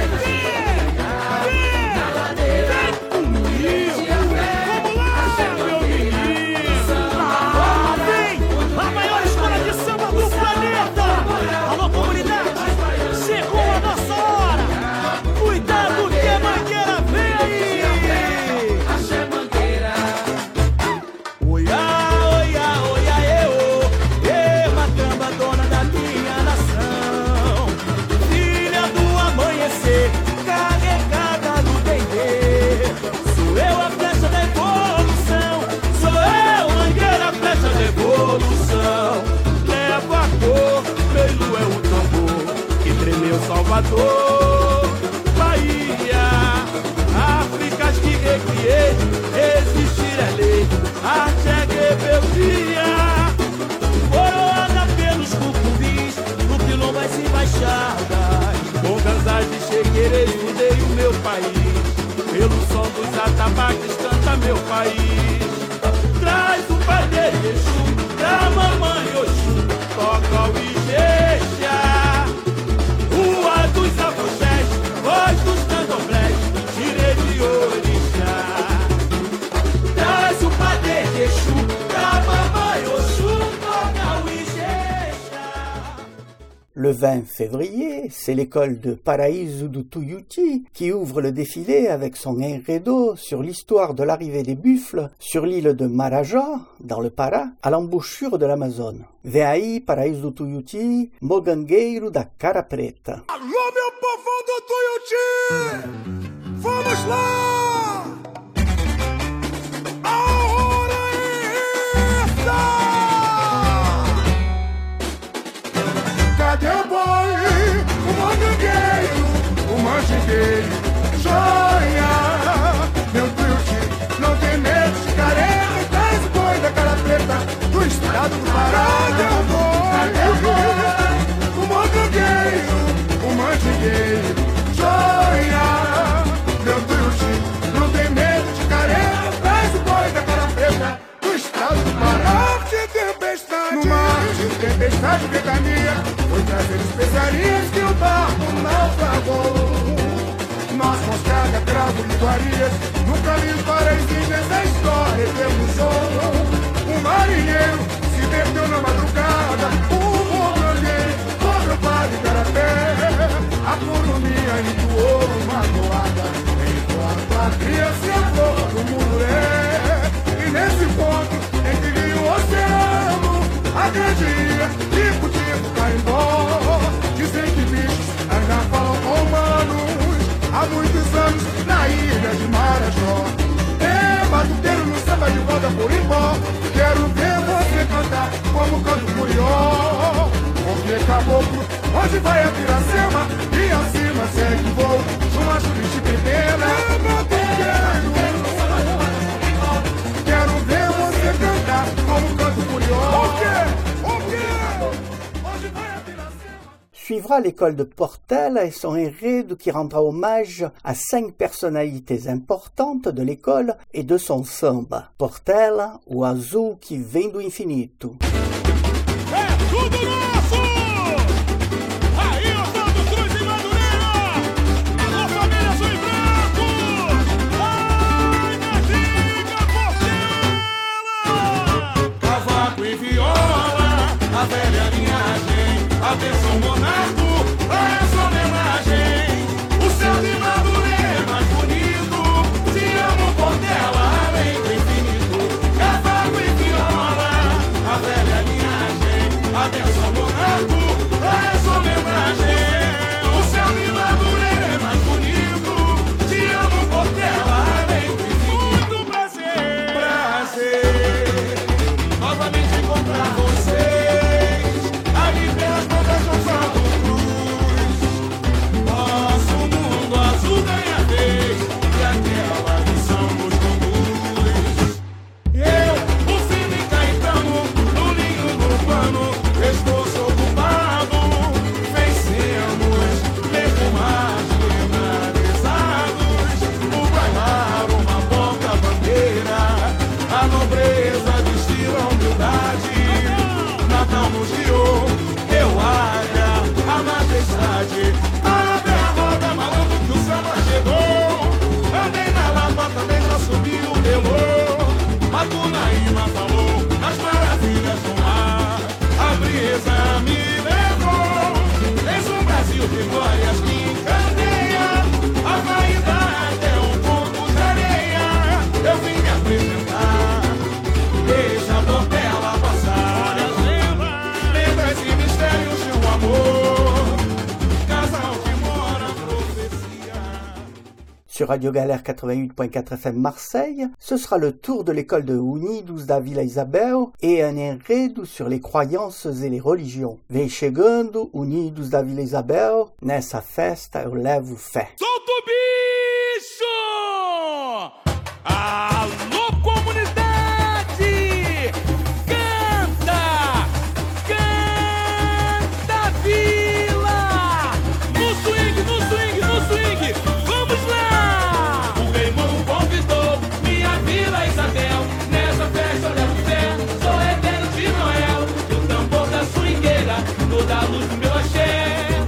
Salvador, Bahia, Áfricas que recriei, existir é lei, arte é rebeldia, coroada pelos cucumbis, no quilombas e baixadas, com gansas de chequeiras, mudei o meu país, pelo som dos atabaques canta meu país, traz o padeiro Exu, pra mamãe Oxum, toca o Ijexá. Dos afrochés, voz dos candomblés, tirei de orixá. Traz o padê de Exu, pra mamãe Oxum, toca o Ijexá. Le vingt février, c'est l'école de Paraíso do Tuiuti qui ouvre le défilé avec son enredo sur l'histoire de l'arrivée des buffles sur l'île de Marajó, dans le Pará, à l'embouchure de l'Amazone. Vem aí, Paraíso do Tuiuti, mogangueiro da cara preta. Alô, meu povão do Tuiuti! Vamos lá! A hora é essa! Cadê o boi, o mogangueiro, o manjegueiro, joia? Meu Tuiuti, não tem medo de careta, traz o boi da cara preta do estado do Pará. Cadê o boi, o mogangueiro, o manjegueiro, joia? Meu Tuiuti, não tem medo de careta, traz o boi da cara preta do estado do Pará. De tempestade, no mar de tempestade, vegania, foi trazer especiarias que o barco naufragou. Nós moscada, cravo e iguarias, no caminho para as ilhas a história temos um marinheiro se perdeu na madrugada, um mogangueiro foi pro padre Carapé, a economia entoou uma toada, enquanto a criança voa no mundo é. E nesse ponto, entre rio e oceano, a grande ilha, tico-tico, carimbó, dizem que bichos ainda falam com humanos, há muitos anos na ilha de Marajó. É batuteiro no samba de roda por embó, quero ver você cantar como canto curió. Porque caboclo, onde vai a Piracema, e acima segue voo, chumacho de pequena. Quero ver você cantar como canto curió. O quê? O quê? Onde vai a Piracema? Suivra l'école de Portela et son enredo qui rendra hommage à cinq personnalités importantes de l'école et de son samba. Portela, o azul que vem do infinito. É tudo nosso! Aí, Oswaldo Cruz e Madureira! Alô, família Azul e Branco! Ai, minha dica, Portela! Cavaco e viola, a velha linhagem, atenção monarco, a essa homenagem. O céu de Madureira é mais bonito, te amo, Portela, além do infinito. Cavaco e viola, a velha linhagem, atenção monarco, Sur Radio Galère quatre-vingt-huit point quatre F M Marseille, ce sera le tour de l'école de Unidos da Vila Isabel et un enredo sur les croyances et les religions. Vem chegando, Unidos da Vila Isabel, nessa festa eu levo fé. Solta o bicho! Alô, comunidade! Canta! Canta, Vila! No swing, no swing, no swing! Vamos lá! O rei Momo convidou minha Vila Isabel. Nessa festa eu levo fé, sou eterno de Noel. O tambor da swingueira, toda a luz do meu axé.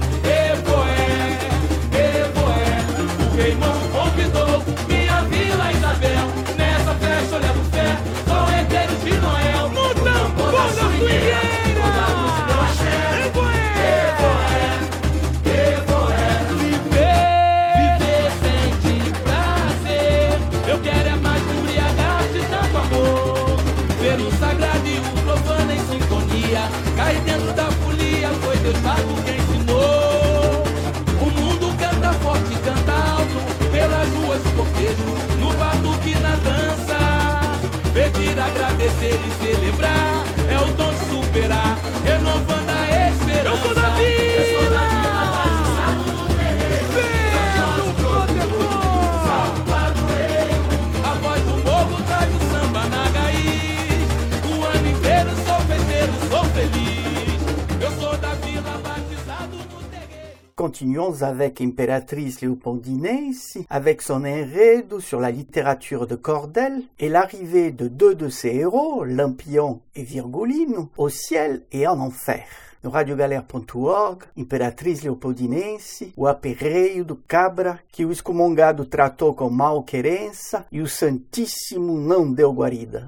Convidou minha Vila Isabel. Nessa festa eu levo fé, sou herdeiro de Noel. No tambor da swingueira, toda a luz do meu axé. Evoé, Evoé, viver, viver sente prazer. Eu quero é mais embriagar de tanto amor. Ver o sagrado e o profano em sintonia. Cair dentro da folia, foi Deus Pago quem ensinou. O mundo canta forte, canta alto. Pelas ruas do cortejo, no batuque na dança. Pedir, agradecer e celebrar é o dom de superar, renovando a esperança. Eu sou da Vila, eu sou da Vila, batizado no terreiro. Vento protetor, salve padroeiro. A voz do morro traz o samba na raiz. O ano inteiro sou festeiro, sou feliz. Eu sou da Vila, batizado no terreiro. Continuons avec Impératrice Léopoldinense, avec son enredo sur la littérature de Cordel et l'arrivée de deux de ses héros, Lampion et Virgulino, au ciel et en enfer. No radiogalère ponto org, Imperatriz Leopoldinense, o aperreio do cabra que o excomungado tratou com mal-querença e o Santíssimo não deu guarida.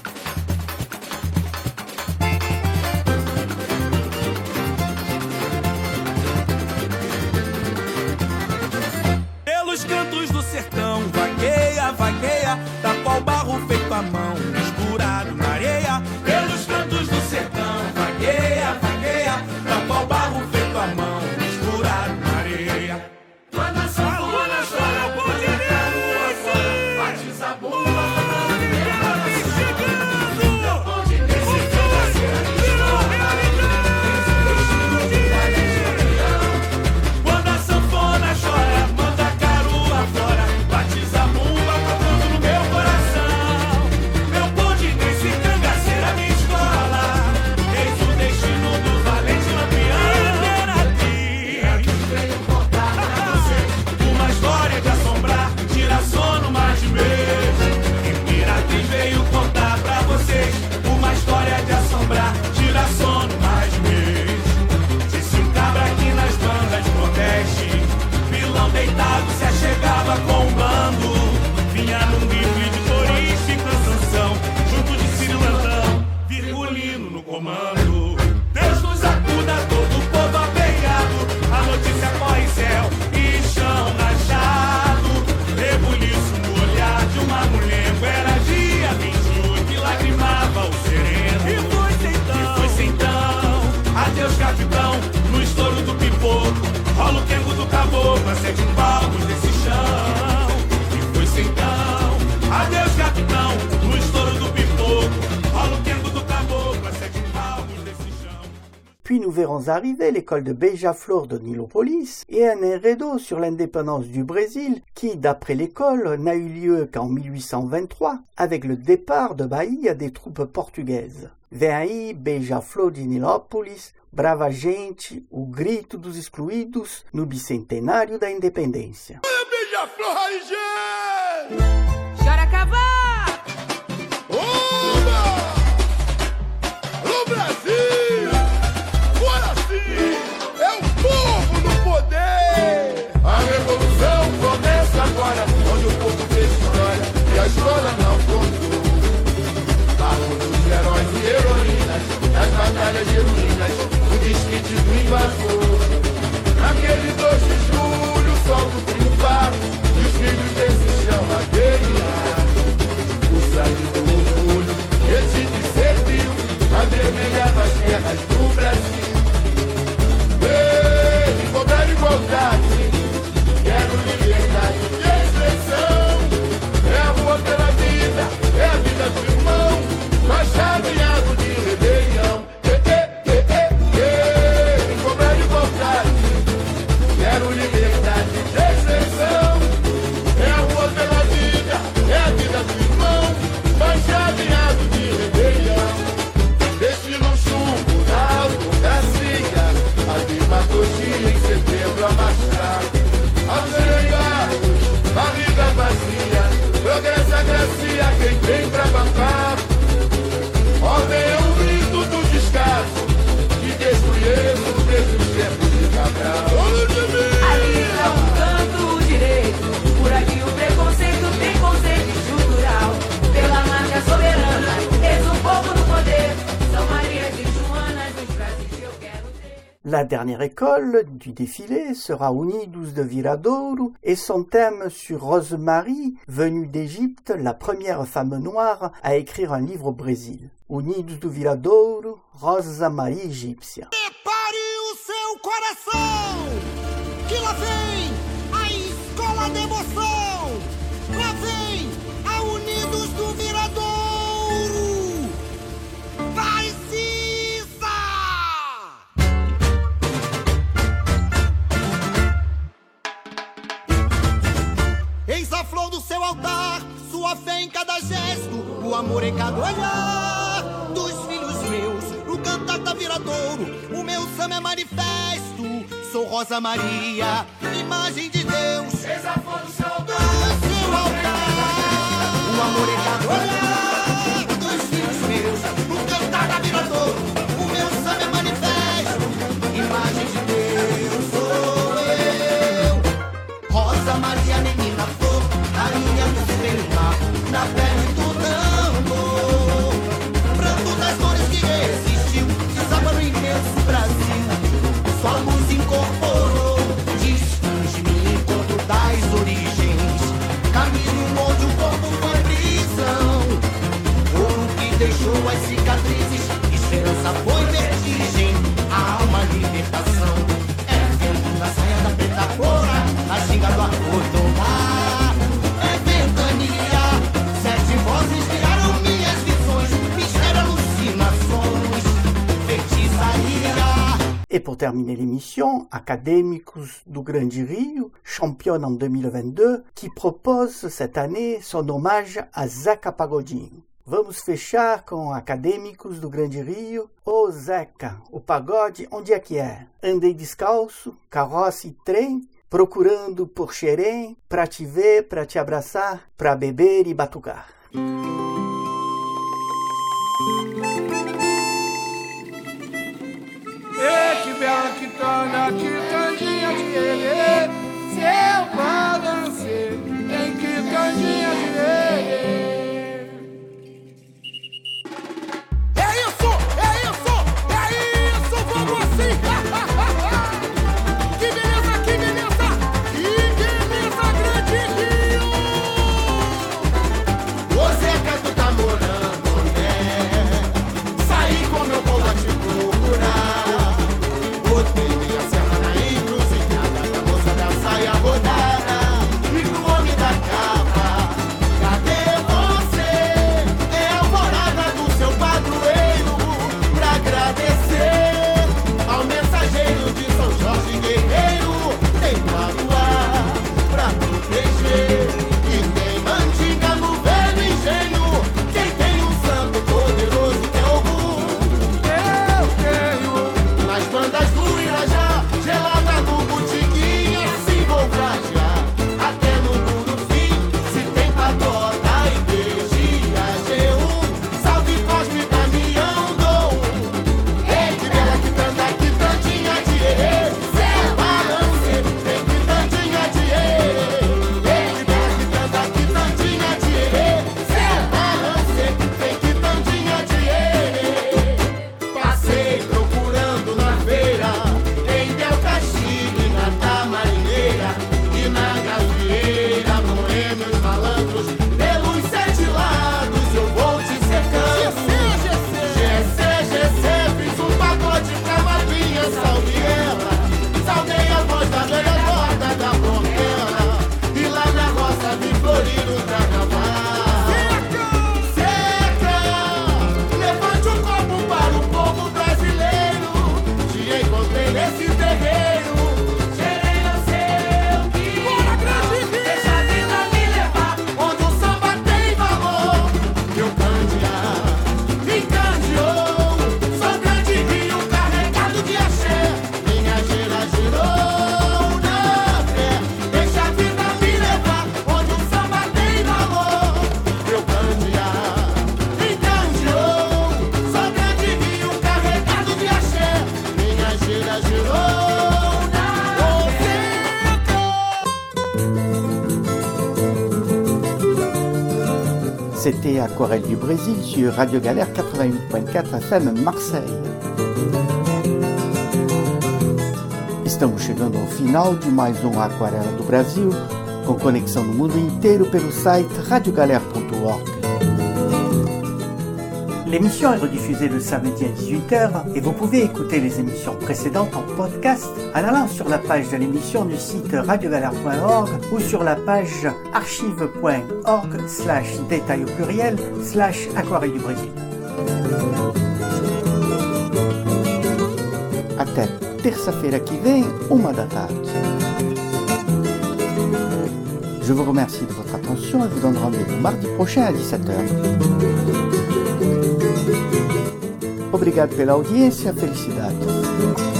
Pelos cantos do sertão, vagueia, vagueia, da qual barro feito à mão, misturado na areia. Pelos cantos do sertão, vagueia, vagueia, da qual barro feito à mão, misturado na areia. Quando a sanfona chora, pode ir, batiza a bomba. Chegava com um bando, vinha num rifle de florista e canção, junto de cirilantão, Virgulino no comando. Deus nos acuda, todo o povo apeigado, a notícia corre céu e chão rachado. Rebuliço no olhar de uma mulher, era dia vinte e oito que lagrimava o sereno. E foi então, e foi então, adeus capitão, no estouro do pipoco. Rola o tempo do caboclo, a sete palmos desse chão. E foi-se então, adeus capitão, no estouro do pipoco. Rola o tempo do caboclo, a sete palmos desse chão. Puis nous verrons arriver l'école de Beija-Flor de Nilópolis et un enredo sur l'indépendance du Brésil qui, d'après l'école, n'a eu lieu qu'en mille huit cent vingt-trois avec le départ de Bahia des troupes portugaises. Vem aí, Beija-Flor de Nilópolis, brava gente, o grito dos excluídos no bicentenário da independência. Olha, Beija-Flor, Raigê! Chora cavalo! Oba! No Brasil! Agora sim! É o povo no poder! A revolução começa agora, onde o povo fez história e a escola não contou. Barro dos heróis e heroínas, das batalhas genuínas, o desquite do invasor. Naquele dois de julho, o sol do triunfar, e os filhos desse chão, aquele La dernière école du défilé sera Unidos de Viradouro et son thème sur Rosemarie, venue d'Égypte, la première femme noire à écrire un livre au Brésil. Unidos do Viradouro, Rosa Maria Egípcia. Prepare o seu coração, que lá vem a escola de emoção, lá vem a Unidos do Viradouro. Vai, Cissa! Eis a flor do seu altar, sua fé em cada gesto, o amor em cada olhar dos filhos meus, no cantar da Viradouro, o meu samba é manifesto. Sou Rosa Maria, imagem de Deus. Eis a flor do seu altar, do seu altar, o amor em cada olhar dos filhos meus, no cantar da Viradouro, o meu samba é manifesto. Imagem de Deus sou eu, Rosa Maria, menina flor, rainha do espelhar, na pele do tambor, pranto das dores que resistiu, desaba no imenso Brasil, sua luz incorporou, descanse-me encontro das origens, caminho onde o corpo foi prisão, ouro que deixou as cicatrizes, esperança foi vertigem, a alma libertação, é vento na saia da preta cora, a ginga do acordar, é ventania, sete vozes viraram minhas visões, mistério, alucinações, feitiçaria. Et pour terminer l'émission, Académicos do Grande Rio, championne en deux mille vingt-deux, qui propose cette année son hommage a Zeca Pagodinho. Vamos fechar com Acadêmicos do Grande Rio. Ô Zeca, o pagode onde é que é? Andei descalço, carroça e trem, procurando por xerém, pra te ver, pra te abraçar, pra beber e batucar. Ei, que bela quitanda, quitandinha de erê, seu balancê, tem quitandinha de erê. É isso, é isso, é isso, vamos assim. Que beleza, que beleza, que beleza, Grande Rio. Ô Zeca, tu tá morando, né? Saí com meu povo a te procurar. Botei minha serra na encruzilhada da moça da saia rodada e do homem da capa. Cadê você? É a alvorada do seu padroeiro pra agradecer ao mensageiro de São Jorge Guerreiro. Tem Maruá pra proteger e tem Mandinga no velho engenho. Quem tem um santo poderoso que é Ogum, eu tenho nas bandas do Irajá, gelada do Botiquim, assim vou pratear até no duro fim. Se tem patota, igrejinha, G um, salve Cosme, Damião, Dom. Ei, que bela quitanda, quitandinha de erê, seu balance, tem quitandinha de erê. Ei, que bela quitanda, quitandinha de erê, seu balance, tem quitandinha de erê. Passei procurando na feira, em Del Castilho e na Tamarineira, e na Gavieira, boêmios malandros, pelos sete lados eu vou te secando. G C, G C, fiz um pagode pra madrinha, salve ela, saudei a voz da velha gorda da Portela, e lá na roça vi florir o carnaval. Seca, levante o copo para o povo brasileiro, te encontrei nesse terreiro. Gerei o seu guia. Bora, Grande Rio. Deixa a vida me levar, onde o samba tem valor. Meu candear encandeou, sou Grande Rio carregado de axé. Minha gira girou na fé. Deixa a vida me levar, onde o samba tem valor. Meu candear encandeou, sou Grande Rio carregado de axé. Minha gira girou na fé. C'était Aquarelle du Brésil sur Radio Galère quatre-vingt-huit point quatre F M Marseille. Estamos chegando ao final de mais um Aquarela do Brasil, com conexão no mundo inteiro pelo site radio galère point org. L'émission est rediffusée le samedi à dix-huit heures et vous pouvez écouter les émissions précédentes en podcast en allant sur la page de l'émission du site radio galère point org ou sur la page archive point org slash détail au pluriel slash aquarelle du Brésil. Até terça-feira que vem, uma da tarde. Je vous remercie de votre attention et vous donne rendez-vous mardi prochain à dix-sept heures. Obrigado pela audiência, felicidade.